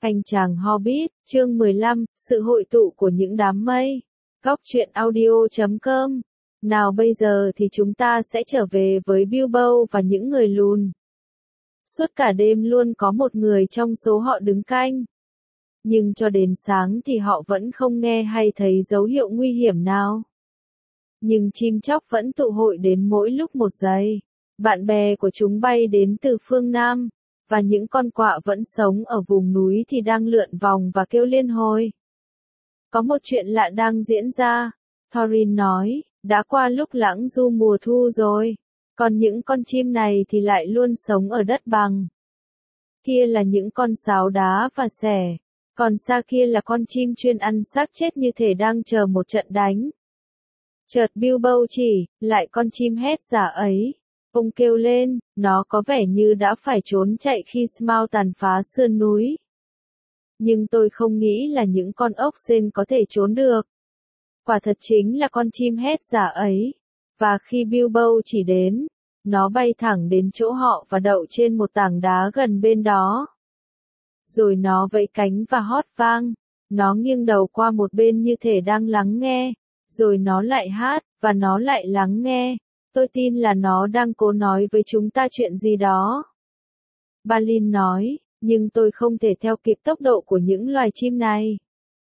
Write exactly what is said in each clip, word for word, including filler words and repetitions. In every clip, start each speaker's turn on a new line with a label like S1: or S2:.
S1: Anh chàng Hobbit, chương mười lăm, sự hội tụ của những đám mây. Góc truyện audio chấm com. Nào bây giờ thì chúng ta sẽ trở về với Bilbo và những người lùn. Suốt cả đêm luôn có một người trong số họ đứng canh. Nhưng cho đến sáng thì họ vẫn không nghe hay thấy dấu hiệu nguy hiểm nào. Nhưng chim chóc vẫn tụ hội đến mỗi lúc một giây. Bạn bè của chúng bay đến từ phương Nam. Và những con quạ vẫn sống ở vùng núi thì đang lượn vòng và kêu liên hồi. Có một chuyện lạ đang diễn ra, Thorin nói, đã qua lúc lãng du mùa thu rồi. Còn những con chim này thì lại luôn sống ở đất bằng. Kia là những con sáo đá và sẻ. Còn xa kia là con chim chuyên ăn xác chết như thể đang chờ một trận đánh. Chợt Bilbo chỉ, lại con chim hét giả ấy. Ông kêu lên, nó có vẻ như đã phải trốn chạy khi Smaug tàn phá sườn núi. Nhưng tôi không nghĩ là những con ốc sên có thể trốn được. Quả thật chính là con chim hét giả ấy. Và khi Bilbo chỉ đến, nó bay thẳng đến chỗ họ và đậu trên một tảng đá gần bên đó. Rồi nó vẫy cánh và hót vang. Nó nghiêng đầu qua một bên như thể đang lắng nghe. Rồi nó lại hát, và nó lại lắng nghe. Tôi tin là nó đang cố nói với chúng ta chuyện gì đó. Balin nói, nhưng tôi không thể theo kịp tốc độ của những loài chim này.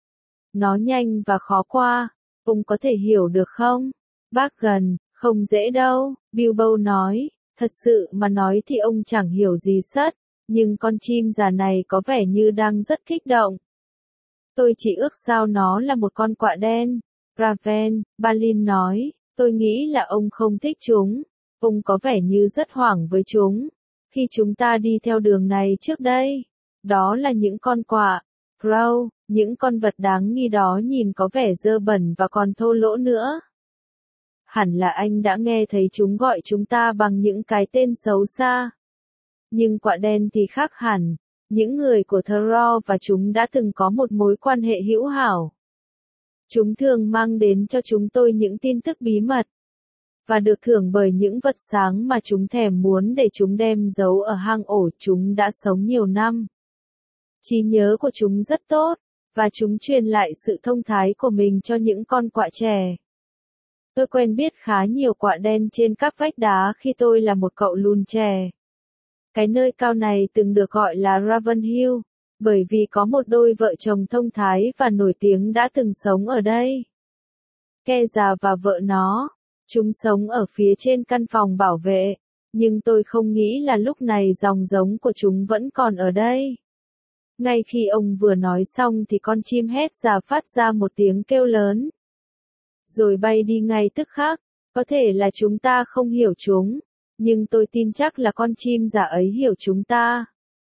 S1: Nó nhanh và khó qua, ông có thể hiểu được không? Bác gần, không dễ đâu, Bilbo nói, thật sự mà nói thì ông chẳng hiểu gì sất, nhưng con chim già này có vẻ như đang rất kích động. Tôi chỉ ước sao nó là một con quạ đen. Raven, Balin nói. Tôi nghĩ là ông không thích chúng, ông có vẻ như rất hoảng với chúng. Khi chúng ta đi theo đường này trước đây, đó là những con quạ, crow, những con vật đáng nghi đó nhìn có vẻ dơ bẩn và còn thô lỗ nữa. Hẳn là anh đã nghe thấy chúng gọi chúng ta bằng những cái tên xấu xa. Nhưng quạ đen thì khác hẳn, những người của Thro và chúng đã từng có một mối quan hệ hữu hảo. Chúng thường mang đến cho chúng tôi những tin tức bí mật. Và được thưởng bởi những vật sáng mà chúng thèm muốn để chúng đem giấu ở hang ổ chúng đã sống nhiều năm. Trí nhớ của chúng rất tốt, và chúng truyền lại sự thông thái của mình cho những con quạ trẻ. Tôi quen biết khá nhiều quạ đen trên các vách đá khi tôi là một cậu lùn trẻ. Cái nơi cao này từng được gọi là Ravenhill. Bởi vì có một đôi vợ chồng thông thái và nổi tiếng đã từng sống ở đây. Ke già và vợ nó, chúng sống ở phía trên căn phòng bảo vệ, nhưng tôi không nghĩ là lúc này dòng giống của chúng vẫn còn ở đây. Ngay khi ông vừa nói xong thì con chim hét già phát ra một tiếng kêu lớn. Rồi bay đi ngay tức khắc, có thể là chúng ta không hiểu chúng, nhưng tôi tin chắc là con chim già ấy hiểu chúng ta.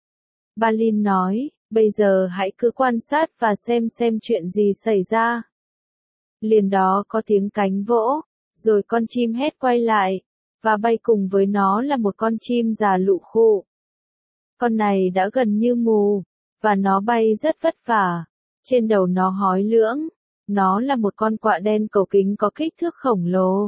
S1: Balin nói. Bây giờ hãy cứ quan sát và xem xem chuyện gì xảy ra. Liền đó có tiếng cánh vỗ, rồi con chim hét quay lại, và bay cùng với nó là một con chim già lụ khụ. Con này đã gần như mù, và nó bay rất vất vả. Trên đầu nó hói lưỡng, nó là một con quạ đen cầu kính có kích thước khổng lồ.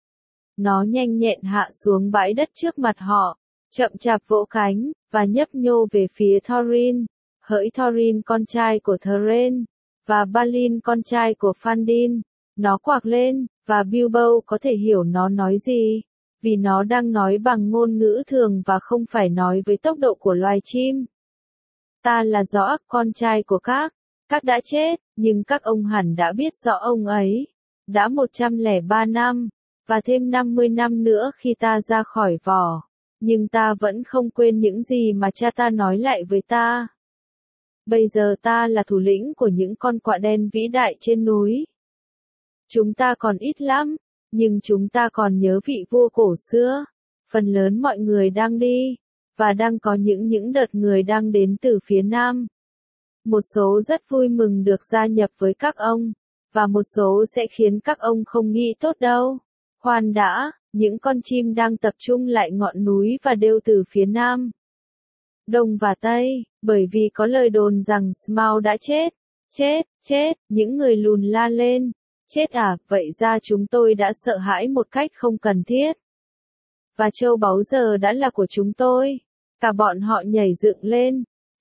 S1: Nó nhanh nhẹn hạ xuống bãi đất trước mặt họ, chậm chạp vỗ cánh, và nhấp nhô về phía Thorin. Hỡi Thorin con trai của Theren, và Balin con trai của Fandin, nó quạc lên, và Bilbo có thể hiểu nó nói gì, vì nó đang nói bằng ngôn ngữ thường và không phải nói với tốc độ của loài chim. Ta là Rõ, con trai của các, các đã chết, nhưng các ông hẳn đã biết rõ ông ấy, đã một trăm lẻ ba năm, và thêm năm mươi năm nữa khi ta ra khỏi vỏ, nhưng ta vẫn không quên những gì mà cha ta nói lại với ta. Bây giờ ta là thủ lĩnh của những con quạ đen vĩ đại trên núi. Chúng ta còn ít lắm, nhưng chúng ta còn nhớ vị vua cổ xưa. Phần lớn mọi người đang đi, và đang có những những đợt người đang đến từ phía Nam. Một số rất vui mừng được gia nhập với các ông, và một số sẽ khiến các ông không nghĩ tốt đâu. Khoan đã, những con chim đang tập trung lại ngọn núi và đều từ phía Nam, Đông và Tây, bởi vì có lời đồn rằng Smaug đã chết. Chết, chết, những người lùn la lên. Chết à, vậy ra chúng tôi đã sợ hãi một cách không cần thiết. Và châu báu giờ đã là của chúng tôi. Cả bọn họ nhảy dựng lên,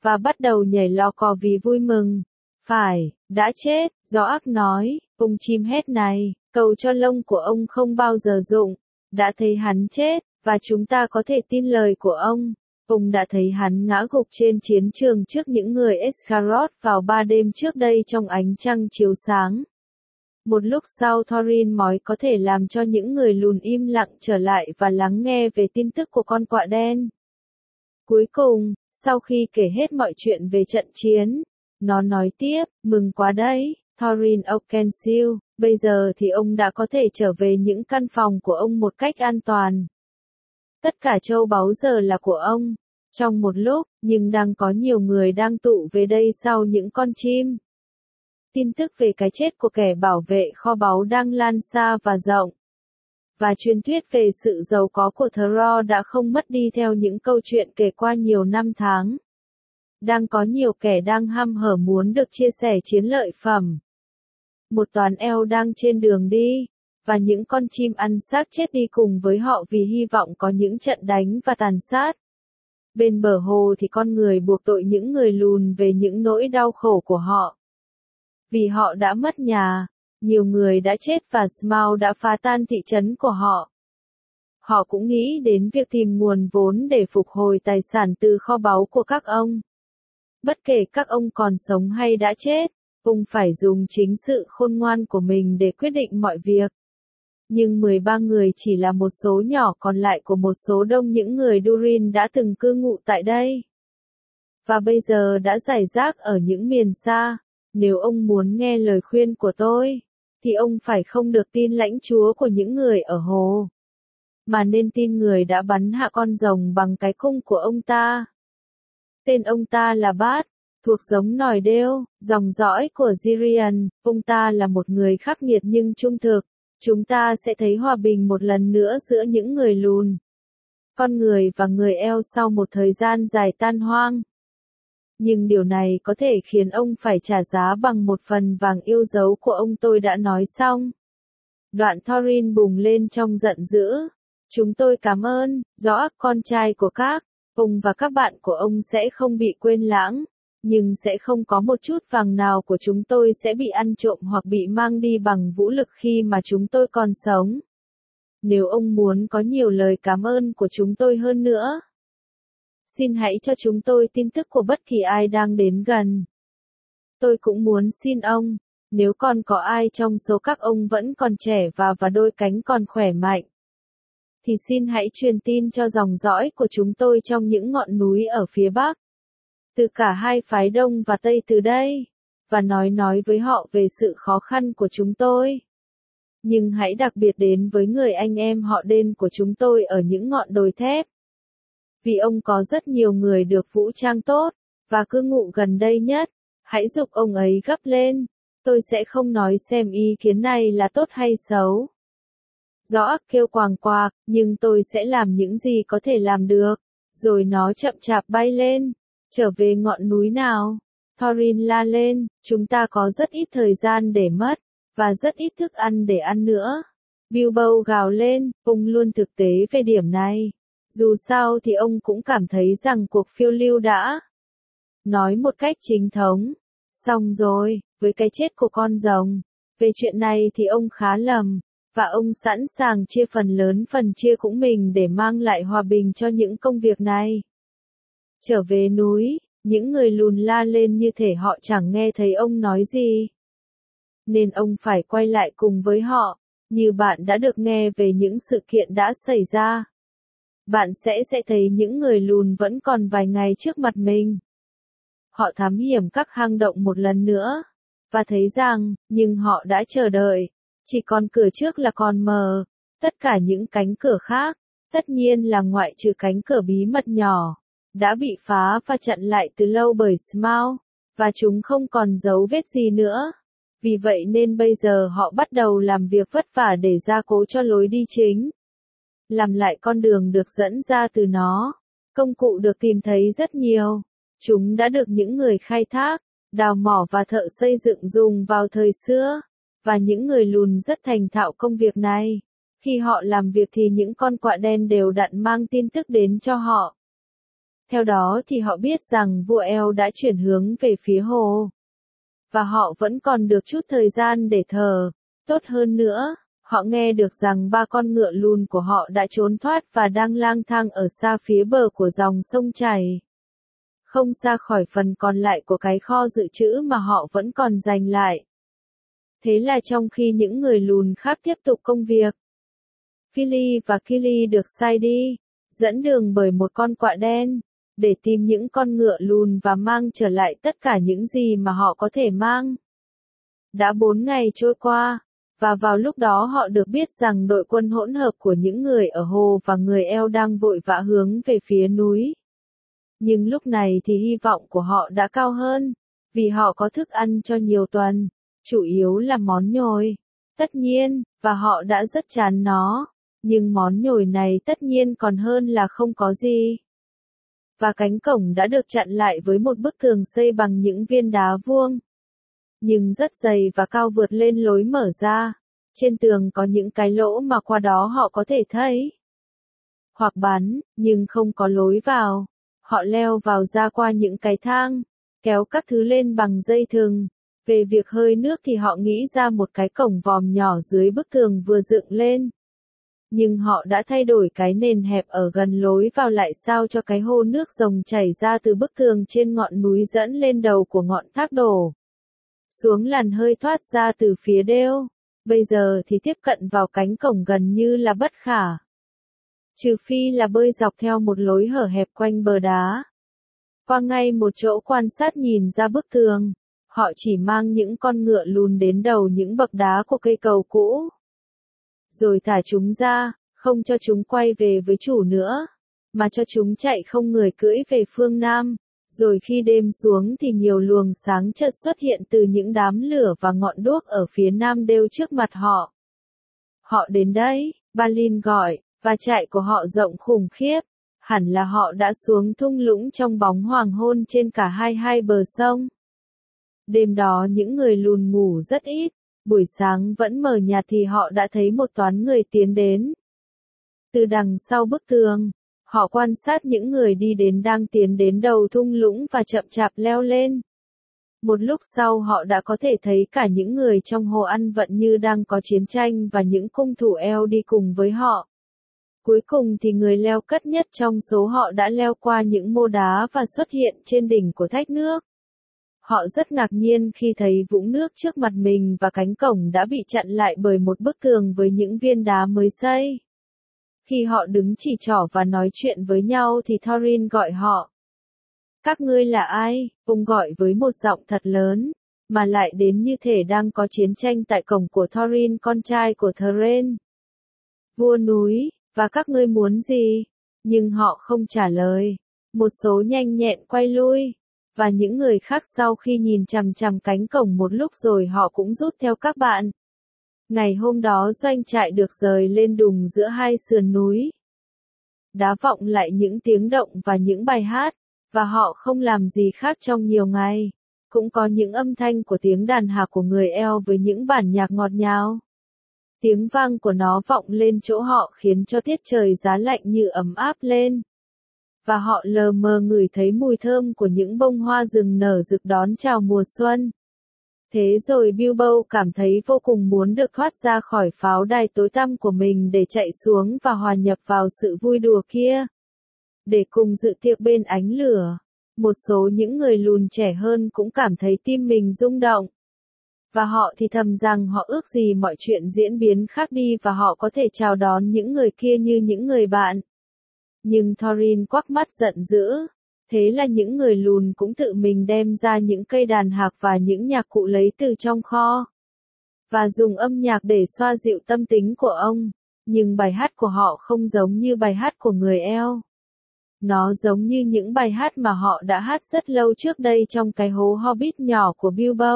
S1: và bắt đầu nhảy lò cò vì vui mừng. Phải, đã chết, George nói, ông chim hét này, cầu cho lông của ông không bao giờ rụng, đã thấy hắn chết, và chúng ta có thể tin lời của ông. Ông đã thấy hắn ngã gục trên chiến trường trước những người Escaroth vào ba đêm trước đây trong ánh trăng chiếu sáng. Một lúc sau Thorin mói có thể làm cho những người lùn im lặng trở lại và lắng nghe về tin tức của con quạ đen. Cuối cùng, sau khi kể hết mọi chuyện về trận chiến, nó nói tiếp, mừng quá đấy, Thorin Oakenshield, bây giờ thì ông đã có thể trở về những căn phòng của ông một cách an toàn. Tất cả châu báu giờ là của ông. Trong một lúc, nhưng đang có nhiều người đang tụ về đây sau những con chim. Tin tức về cái chết của kẻ bảo vệ kho báu đang lan xa và rộng. Và truyền thuyết về sự giàu có của Thrall đã không mất đi theo những câu chuyện kể qua nhiều năm tháng. Đang có nhiều kẻ đang hăm hở muốn được chia sẻ chiến lợi phẩm. Một toán eo đang trên đường đi, và những con chim ăn xác chết đi cùng với họ vì hy vọng có những trận đánh và tàn sát. Bên bờ hồ thì con người buộc tội những người lùn về những nỗi đau khổ của họ. Vì họ đã mất nhà, nhiều người đã chết và Smaug đã phá tan thị trấn của họ. Họ cũng nghĩ đến việc tìm nguồn vốn để phục hồi tài sản từ kho báu của các ông. Bất kể các ông còn sống hay đã chết, ông phải dùng chính sự khôn ngoan của mình để quyết định mọi việc. Nhưng mười ba người chỉ là một số nhỏ còn lại của một số đông những người Durin đã từng cư ngụ tại đây. Và bây giờ đã rải rác ở những miền xa. Nếu ông muốn nghe lời khuyên của tôi, thì ông phải không được tin lãnh chúa của những người ở hồ, mà nên tin người đã bắn hạ con rồng bằng cái cung của ông ta. Tên ông ta là Bát, thuộc giống nòi đêu, dòng dõi của Tyrion. Ông ta là một người khắc nghiệt nhưng trung thực. Chúng ta sẽ thấy hòa bình một lần nữa giữa những người lùn, con người và người eo sau một thời gian dài tan hoang. Nhưng điều này có thể khiến ông phải trả giá bằng một phần vàng yêu dấu của ông. Tôi đã nói xong. Đoạn Thorin bùng lên trong giận dữ. Chúng tôi cảm ơn, George, con trai của các ông và các bạn của ông sẽ không bị quên lãng. Nhưng sẽ không có một chút vàng nào của chúng tôi sẽ bị ăn trộm hoặc bị mang đi bằng vũ lực khi mà chúng tôi còn sống. Nếu ông muốn có nhiều lời cảm ơn của chúng tôi hơn nữa, xin hãy cho chúng tôi tin tức của bất kỳ ai đang đến gần. Tôi cũng muốn xin ông, nếu còn có ai trong số các ông vẫn còn trẻ và và đôi cánh còn khỏe mạnh, thì xin hãy truyền tin cho dòng dõi của chúng tôi trong những ngọn núi ở phía Bắc. Từ cả hai phái Đông và Tây từ đây, và nói nói với họ về sự khó khăn của chúng tôi. Nhưng hãy đặc biệt đến với người anh em họ Đen của chúng tôi ở những ngọn đồi thép. Vì ông có rất nhiều người được vũ trang tốt, và cư ngụ gần đây nhất, hãy giục ông ấy gấp lên. Tôi sẽ không nói xem ý kiến này là tốt hay xấu. George kêu quàng quạc, nhưng tôi sẽ làm những gì có thể làm được. Rồi nó chậm chạp bay lên. Trở về ngọn núi nào? Thorin la lên, chúng ta có rất ít thời gian để mất, và rất ít thức ăn để ăn nữa. Bilbo gào lên, ông luôn thực tế về điểm này. Dù sao thì ông cũng cảm thấy rằng cuộc phiêu lưu đã nói một cách chính thống. Xong rồi, với cái chết của con rồng. Về chuyện này thì ông khá lầm, và ông sẵn sàng chia phần lớn phần chia của mình để mang lại hòa bình cho những công việc này. Trở về núi, những người lùn la lên như thể họ chẳng nghe thấy ông nói gì. Nên ông phải quay lại cùng với họ, như bạn đã được nghe về những sự kiện đã xảy ra. Bạn sẽ sẽ thấy những người lùn vẫn còn vài ngày trước mặt mình. Họ thám hiểm các hang động một lần nữa, và thấy rằng, nhưng họ đã chờ đợi, chỉ còn cửa trước là còn mờ, tất cả những cánh cửa khác, tất nhiên là ngoại trừ cánh cửa bí mật nhỏ, đã bị phá và chặn lại từ lâu bởi Smaug, và chúng không còn dấu vết gì nữa. Vì vậy nên bây giờ họ bắt đầu làm việc vất vả để gia cố cho lối đi chính. Làm lại con đường được dẫn ra từ nó. Công cụ được tìm thấy rất nhiều. Chúng đã được những người khai thác, đào mỏ và thợ xây dựng dùng vào thời xưa. Và những người lùn rất thành thạo công việc này. Khi họ làm việc thì những con quạ đen đều đặn mang tin tức đến cho họ. Theo đó thì họ biết rằng vua eo đã chuyển hướng về phía hồ. Và họ vẫn còn được chút thời gian để thở. Tốt hơn nữa, họ nghe được rằng ba con ngựa lùn của họ đã trốn thoát và đang lang thang ở xa phía bờ của dòng sông chảy. Không xa khỏi phần còn lại của cái kho dự trữ mà họ vẫn còn dành lại. Thế là trong khi những người lùn khác tiếp tục công việc, Philly và Killy được sai đi, dẫn đường bởi một con quạ đen, để tìm những con ngựa lùn và mang trở lại tất cả những gì mà họ có thể mang. Đã bốn ngày trôi qua, và vào lúc đó họ được biết rằng đội quân hỗn hợp của những người ở hồ và người eo đang vội vã hướng về phía núi. Nhưng lúc này thì hy vọng của họ đã cao hơn, vì họ có thức ăn cho nhiều tuần, chủ yếu là món nhồi. Tất nhiên, và họ đã rất chán nó, nhưng món nhồi này tất nhiên còn hơn là không có gì. Và cánh cổng đã được chặn lại với một bức tường xây bằng những viên đá vuông, nhưng rất dày và cao vượt lên lối mở ra. Trên tường có những cái lỗ mà qua đó họ có thể thấy hoặc bắn, nhưng không có lối vào. Họ leo vào ra qua những cái thang, kéo các thứ lên bằng dây thừng. Về việc hơi nước thì họ nghĩ ra một cái cổng vòm nhỏ dưới bức tường vừa dựng lên. Nhưng họ đã thay đổi cái nền hẹp ở gần lối vào lại sao cho cái hồ nước rồng chảy ra từ bức tường trên ngọn núi dẫn lên đầu của ngọn thác đổ xuống làn hơi thoát ra từ phía đêu. Bây giờ thì tiếp cận vào cánh cổng gần như là bất khả. Trừ phi là bơi dọc theo một lối hở hẹp quanh bờ đá. Qua ngay một chỗ quan sát nhìn ra bức tường, họ chỉ mang những con ngựa lùn đến đầu những bậc đá của cây cầu cũ. Rồi thả chúng ra, không cho chúng quay về với chủ nữa, mà cho chúng chạy không người cưỡi về phương Nam. Rồi khi đêm xuống thì nhiều luồng sáng chợt xuất hiện từ những đám lửa và ngọn đuốc ở phía nam đêu trước mặt họ. Họ đến đây, Balin gọi, và chạy của họ rộng khủng khiếp. Hẳn là họ đã xuống thung lũng trong bóng hoàng hôn trên cả hai hai bờ sông. Đêm đó những người lùn ngủ rất ít, buổi sáng vẫn mờ nhạt thì họ đã thấy một toán người tiến đến. Từ đằng sau bức tường, họ quan sát những người đi đến đang tiến đến đầu thung lũng và chậm chạp leo lên. Một lúc sau họ đã có thể thấy cả những người trong hồ ăn vận như đang có chiến tranh và những cung thủ eo đi cùng với họ. Cuối cùng thì người leo cất nhất trong số họ đã leo qua những mô đá và xuất hiện trên đỉnh của thác nước. Họ rất ngạc nhiên khi thấy vũng nước trước mặt mình và cánh cổng đã bị chặn lại bởi một bức tường với những viên đá mới xây. Khi họ đứng chỉ trỏ và nói chuyện với nhau thì Thorin gọi họ. Các ngươi là ai? Ông gọi với một giọng thật lớn, mà lại đến như thể đang có chiến tranh tại cổng của Thorin con trai của Theren. Vua núi, và các ngươi muốn gì? Nhưng họ không trả lời. Một số nhanh nhẹn quay lui, và những người khác sau khi nhìn chằm chằm cánh cổng một lúc rồi họ cũng rút theo các bạn. Ngày hôm đó doanh trại được rời lên đùng giữa hai sườn núi. Đá vọng lại những tiếng động và những bài hát, và họ không làm gì khác trong nhiều ngày. Cũng có những âm thanh của tiếng đàn hạc của người eo với những bản nhạc ngọt ngào. Tiếng vang của nó vọng lên chỗ họ khiến cho tiết trời giá lạnh như ấm áp lên. Và họ lờ mờ ngửi thấy mùi thơm của những bông hoa rừng nở rực đón chào mùa xuân. Thế rồi Bilbo cảm thấy vô cùng muốn được thoát ra khỏi pháo đài tối tăm của mình để chạy xuống và hòa nhập vào sự vui đùa kia. Để cùng dự tiệc bên ánh lửa. Một số những người lùn trẻ hơn cũng cảm thấy tim mình rung động. Và họ thì thầm rằng họ ước gì mọi chuyện diễn biến khác đi và họ có thể chào đón những người kia như những người bạn. Nhưng Thorin quắc mắt giận dữ. Thế là những người lùn cũng tự mình đem ra những cây đàn hạc và những nhạc cụ lấy từ trong kho. Và dùng âm nhạc để xoa dịu tâm tính của ông. Nhưng bài hát của họ không giống như bài hát của người eo. Nó giống như những bài hát mà họ đã hát rất lâu trước đây trong cái hố Hobbit nhỏ của Bilbo.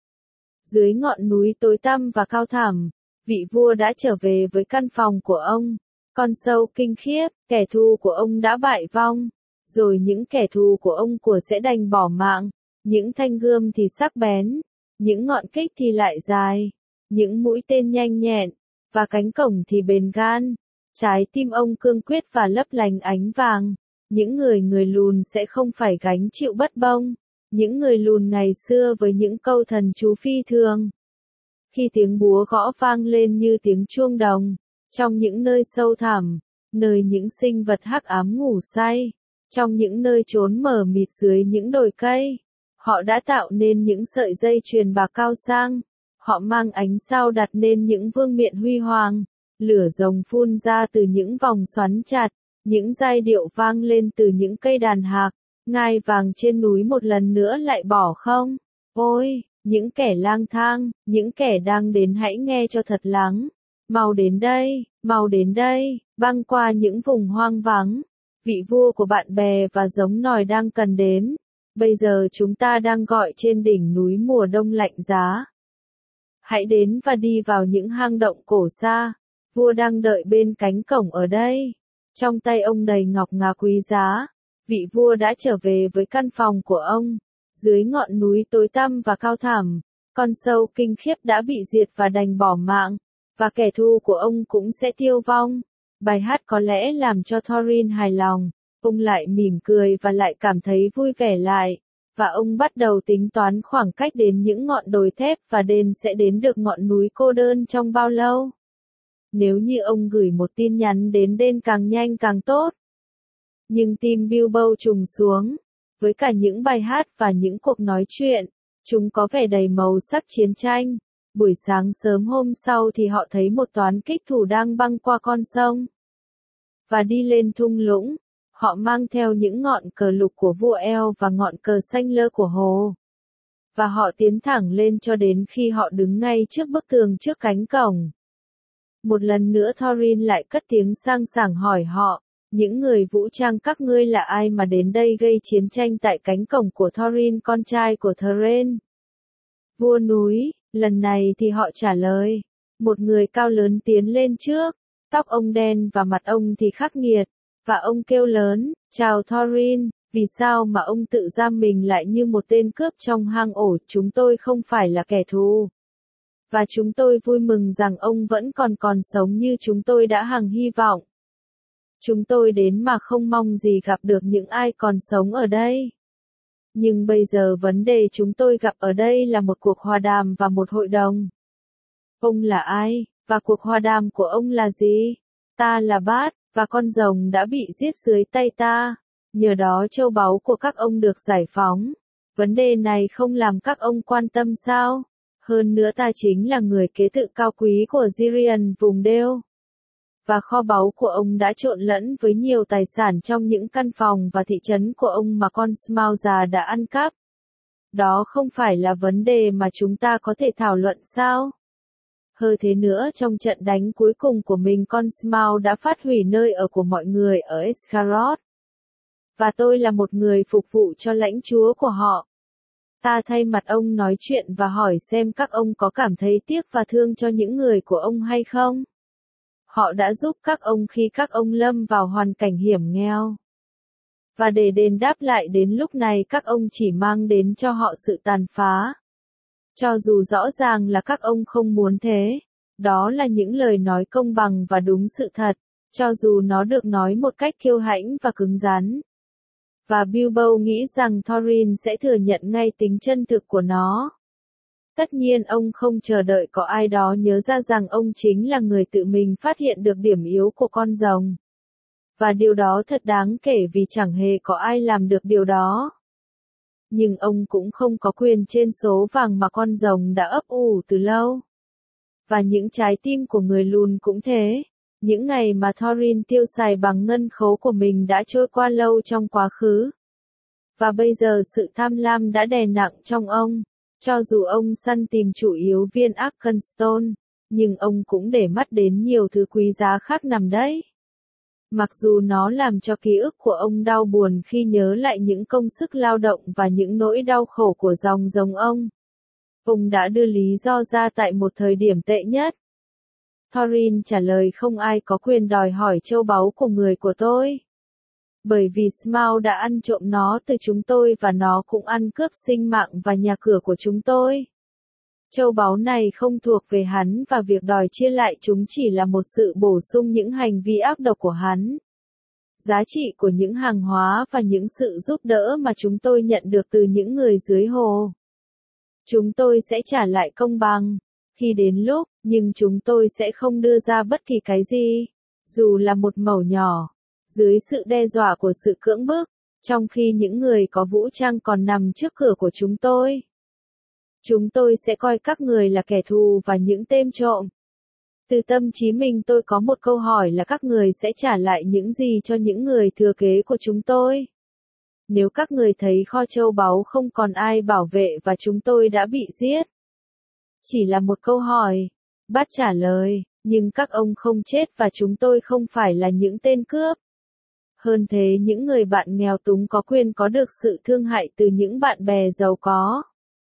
S1: Dưới ngọn núi tối tăm và cao thẳm, vị vua đã trở về với căn phòng của ông. Con sâu kinh khiếp, kẻ thù của ông đã bại vong. Rồi những kẻ thù của ông của sẽ đành bỏ mạng. Những thanh gươm thì sắc bén. Những ngọn kích thì lại dài. Những mũi tên nhanh nhẹn. Và cánh cổng thì bền gan. Trái tim ông cương quyết và lấp lánh ánh vàng. Những người người lùn sẽ không phải gánh chịu bất bông. Những người lùn ngày xưa với những câu thần chú phi thường. Khi tiếng búa gõ vang lên như tiếng chuông đồng, trong những nơi sâu thẳm, nơi những sinh vật hắc ám ngủ say, trong những nơi trốn mờ mịt dưới những đồi cây, họ đã tạo nên những sợi dây chuyền bạc cao sang, họ mang ánh sao đặt nên những vương miện huy hoàng, lửa rồng phun ra từ những vòng xoắn chặt, những giai điệu vang lên từ những cây đàn hạc, ngai vàng trên núi một lần nữa lại bỏ không? Ôi, những kẻ lang thang, những kẻ đang đến hãy nghe cho thật lắng. Mau đến đây, mau đến đây, băng qua những vùng hoang vắng. Vị vua của bạn bè và giống nòi đang cần đến. Bây giờ chúng ta đang gọi trên đỉnh núi mùa đông lạnh giá. Hãy đến và đi vào những hang động cổ xa. Vua đang đợi bên cánh cổng ở đây. Trong tay ông đầy ngọc ngà quý giá. Vị vua đã trở về với căn phòng của ông. Dưới ngọn núi tối tăm và cao thẳm, con sâu kinh khiếp đã bị diệt và đành bỏ mạng. Và kẻ thù của ông cũng sẽ tiêu vong. Bài hát có lẽ làm cho Thorin hài lòng. Ông lại mỉm cười và lại cảm thấy vui vẻ lại. Và ông bắt đầu tính toán khoảng cách đến những ngọn đồi thép và đền sẽ đến được ngọn núi cô đơn trong bao lâu. Nếu như ông gửi một tin nhắn đến đền càng nhanh càng tốt. Nhưng tim Bilbo trùng xuống. Với cả những bài hát và những cuộc nói chuyện, chúng có vẻ đầy màu sắc chiến tranh. Buổi sáng sớm hôm sau thì họ thấy một toán kích thủ đang băng qua con sông. Và đi lên thung lũng, họ mang theo những ngọn cờ lục của vua eo và ngọn cờ xanh lơ của hồ. Và họ tiến thẳng lên cho đến khi họ đứng ngay trước bức tường trước cánh cổng. Một lần nữa Thorin lại cất tiếng sang sảng hỏi họ, những người vũ trang các ngươi là ai mà đến đây gây chiến tranh tại cánh cổng của Thorin con trai của Theren? Vua núi, lần này thì họ trả lời. Một người cao lớn tiến lên trước, tóc ông đen và mặt ông thì khắc nghiệt, và ông kêu lớn, chào Thorin, vì sao mà ông tự giam mình lại như một tên cướp trong hang ổ, chúng tôi không phải là kẻ thù. Và chúng tôi vui mừng rằng ông vẫn còn còn sống như chúng tôi đã hằng hy vọng. Chúng tôi đến mà không mong gì gặp được những ai còn sống ở đây. Nhưng bây giờ vấn đề chúng tôi gặp ở đây là một cuộc hòa đàm và một hội đồng. Ông là ai, và cuộc hòa đàm của ông là gì? Ta là Bát, và con rồng đã bị giết dưới tay ta. Nhờ đó châu báu của các ông được giải phóng. Vấn đề này không làm các ông quan tâm sao? Hơn nữa ta chính là người kế tự cao quý của Girion vùng Đêu. Và kho báu của ông đã trộn lẫn với nhiều tài sản trong những căn phòng và thị trấn của ông mà con Smaug già đã ăn cắp. Đó không phải là vấn đề mà chúng ta có thể thảo luận sao? Hơn thế nữa trong trận đánh cuối cùng của mình con Smaug đã phát hủy nơi ở của mọi người ở Esgaroth. Và tôi là một người phục vụ cho lãnh chúa của họ. Ta thay mặt ông nói chuyện và hỏi xem các ông có cảm thấy tiếc và thương cho những người của ông hay không? Họ đã giúp các ông khi các ông lâm vào hoàn cảnh hiểm nghèo. Và để đền đáp lại đến lúc này các ông chỉ mang đến cho họ sự tàn phá. Cho dù rõ ràng là các ông không muốn thế. Đó là những lời nói công bằng và đúng sự thật, cho dù nó được nói một cách kiêu hãnh và cứng rắn. Và Bilbo nghĩ rằng Thorin sẽ thừa nhận ngay tính chân thực của nó. Tất nhiên ông không chờ đợi có ai đó nhớ ra rằng ông chính là người tự mình phát hiện được điểm yếu của con rồng. Và điều đó thật đáng kể vì chẳng hề có ai làm được điều đó. Nhưng ông cũng không có quyền trên số vàng mà con rồng đã ấp ủ từ lâu. Và những trái tim của người lùn cũng thế. Những ngày mà Thorin tiêu xài bằng ngân khấu của mình đã trôi qua lâu trong quá khứ. Và bây giờ sự tham lam đã đè nặng trong ông. Cho dù ông săn tìm chủ yếu viên Arkenstone, nhưng ông cũng để mắt đến nhiều thứ quý giá khác nằm đấy. Mặc dù nó làm cho ký ức của ông đau buồn khi nhớ lại những công sức lao động và những nỗi đau khổ của dòng giống ông. Ông đã đưa lý do ra tại một thời điểm tệ nhất. Thorin trả lời không ai có quyền đòi hỏi châu báu của người của tôi. Bởi vì Smaug đã ăn trộm nó từ chúng tôi và nó cũng ăn cướp sinh mạng và nhà cửa của chúng tôi. Châu báu này không thuộc về hắn và việc đòi chia lại chúng chỉ là một sự bổ sung những hành vi ác độc của hắn. giá trị của những hàng hóa và những sự giúp đỡ mà chúng tôi nhận được từ những người dưới hồ. Chúng tôi sẽ trả lại công bằng khi đến lúc, nhưng chúng tôi sẽ không đưa ra bất kỳ cái gì, dù là một mẩu nhỏ, dưới sự đe dọa của sự cưỡng bức, trong khi những người có vũ trang còn nằm trước cửa của chúng tôi. Chúng tôi sẽ coi các người là kẻ thù và những tên trộm. Từ tâm trí mình tôi có một câu hỏi là các người sẽ trả lại những gì cho những người thừa kế của chúng tôi? Nếu các người thấy kho châu báu không còn ai bảo vệ và chúng tôi đã bị giết. Chỉ là một câu hỏi. Bát trả lời, nhưng các ông không chết và chúng tôi không phải là những tên cướp. Hơn thế những người bạn nghèo túng có quyền có được sự thương hại từ những bạn bè giàu có.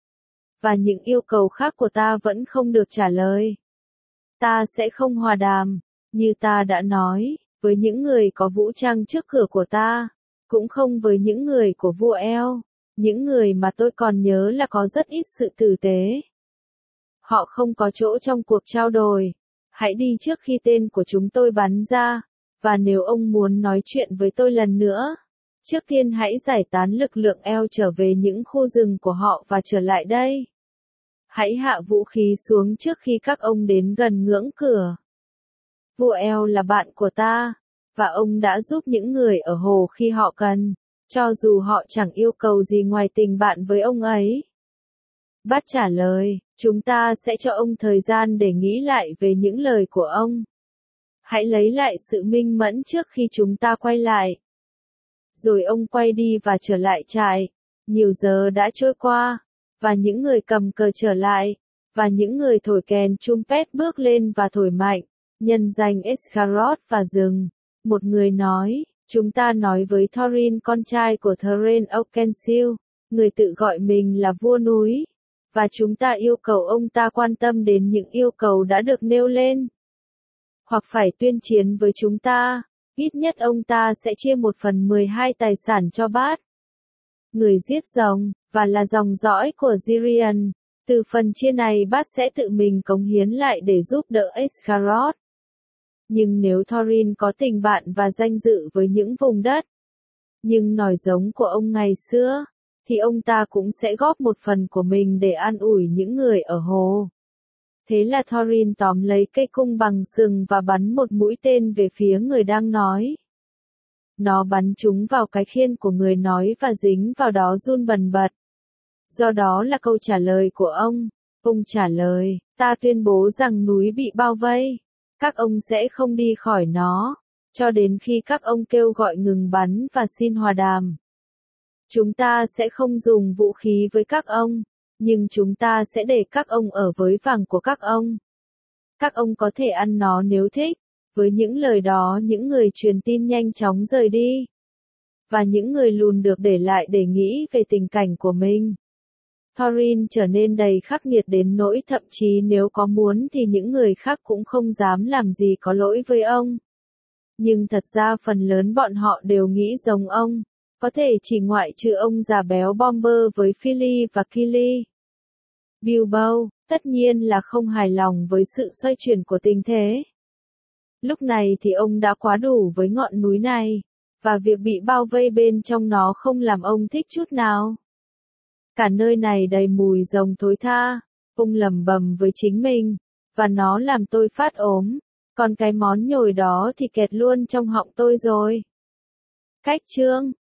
S1: Và những yêu cầu khác của ta vẫn không được trả lời. Ta sẽ không hòa đàm, như ta đã nói, với những người có vũ trang trước cửa của ta, cũng không với những người của vua eo, những người mà tôi còn nhớ là có rất ít sự tử tế. Họ không có chỗ trong cuộc trao đổi. Hãy đi trước khi tên của chúng tôi bắn ra, và nếu ông muốn nói chuyện với tôi lần nữa, trước tiên hãy giải tán lực lượng eo trở về những khu rừng của họ và trở lại đây. Hãy hạ vũ khí xuống trước khi các ông đến gần ngưỡng cửa. Vua eo là bạn của ta, và ông đã giúp những người ở hồ khi họ cần, cho dù họ chẳng yêu cầu gì ngoài tình bạn với ông ấy. Bát trả lời, chúng ta sẽ cho ông thời gian để nghĩ lại về những lời của ông. Hãy lấy lại sự minh mẫn trước khi chúng ta quay lại. Rồi ông quay đi và trở lại trại. Nhiều giờ đã trôi qua, và những người cầm cờ trở lại, và những người thổi kèn trumpet bước lên và thổi mạnh, nhân danh Escharoth và rừng. Một người nói, chúng ta nói với Thorin con trai của Theren Okensil, người tự gọi mình là vua núi, và chúng ta yêu cầu ông ta quan tâm đến những yêu cầu đã được nêu lên. Hoặc phải tuyên chiến với chúng ta, ít nhất ông ta sẽ chia một phần mười hai tài sản cho Bát. Người giết rồng, và là dòng dõi của Girion. Từ phần chia này Bát sẽ tự mình cống hiến lại để giúp đỡ Escharoth. Nhưng nếu Thorin có tình bạn và danh dự với những vùng đất, nhưng nòi giống của ông ngày xưa, thì ông ta cũng sẽ góp một phần của mình để an ủi những người ở hồ. Thế là Thorin tóm lấy cây cung bằng sừng và bắn một mũi tên về phía người đang nói. Nó bắn trúng vào cái khiên của người nói và dính vào đó run bần bật. Do đó là câu trả lời của ông. Ông trả lời, ta tuyên bố rằng núi bị bao vây. Các ông sẽ không đi khỏi nó, cho đến khi các ông kêu gọi ngừng bắn và xin hòa đàm. Chúng ta sẽ không dùng vũ khí với các ông, nhưng chúng ta sẽ để các ông ở với vàng của các ông. Các ông có thể ăn nó nếu thích. Với những lời đó những người truyền tin nhanh chóng rời đi. Và những người lùn được để lại để nghĩ về tình cảnh của mình. Thorin trở nên đầy khắc nghiệt đến nỗi thậm chí nếu có muốn thì những người khác cũng không dám làm gì có lỗi với ông. Nhưng thật ra phần lớn bọn họ đều nghĩ giống ông. Có thể chỉ ngoại trừ ông già béo Bomber với Philly và Kili. Bilbo, tất nhiên là không hài lòng với sự xoay chuyển của tình thế. Lúc này thì ông đã quá đủ với ngọn núi này, và việc bị bao vây bên trong nó không làm ông thích chút nào. Cả nơi này đầy mùi rồng thối tha, ông lẩm bẩm với chính mình, và nó làm tôi phát ốm, còn cái món nhồi đó thì kẹt luôn trong họng tôi rồi. Cách chương